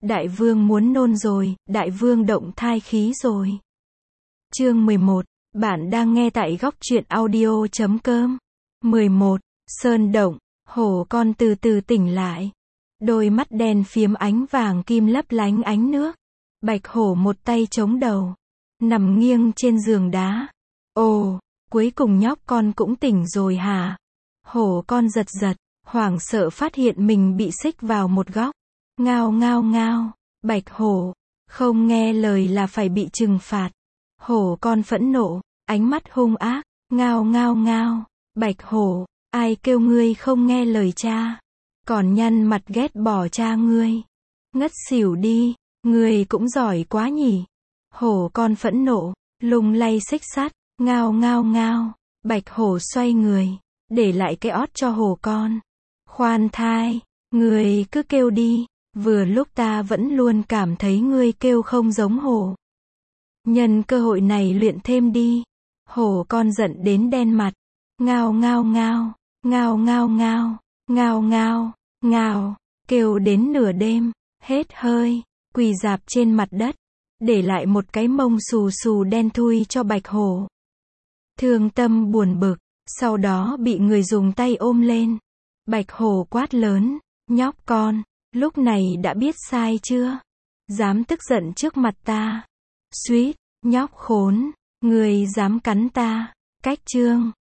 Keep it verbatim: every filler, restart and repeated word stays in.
Đại vương muốn nôn rồi, đại vương động thai khí rồi. Chương mười một, bạn đang nghe tại góc truyện audio chấm com. mười một, Sơn động, hổ con từ từ tỉnh lại. Đôi mắt đen phiếm ánh vàng kim lấp lánh ánh nước. Bạch hổ một tay chống đầu, nằm nghiêng trên giường đá. Ồ, cuối cùng nhóc con cũng tỉnh rồi hả? Hổ con giật giật, hoảng sợ phát hiện mình bị xích vào một góc. Ngao ngao ngao, bạch hổ, không nghe lời là phải bị trừng phạt. Hổ con phẫn nộ, ánh mắt hung ác, ngao ngao ngao, bạch hổ, ai kêu ngươi không nghe lời cha? Còn nhăn mặt ghét bỏ cha ngươi. Ngất xỉu đi, ngươi cũng giỏi quá nhỉ. Hổ con phẫn nộ, lung lay xích sắt, ngao ngao ngao, bạch hổ xoay người, để lại cái ót cho hổ con. Khoan thai, ngươi cứ kêu đi, vừa lúc ta vẫn luôn cảm thấy ngươi kêu không giống hổ. Nhân cơ hội này luyện thêm đi. Hổ con giận đến đen mặt. Ngao ngao ngao, ngao ngao ngao, ngao ngao, ngao, kêu đến nửa đêm, hết hơi, quỳ rạp trên mặt đất, để lại một cái mông xù xù đen thui cho bạch hổ. Thương tâm buồn bực, sau đó bị người dùng tay ôm lên. Bạch hổ quát lớn, nhóc con, lúc này đã biết sai chưa? Dám tức giận trước mặt ta. Suýt, nhóc khốn, ngươi dám cắn ta. Cách chương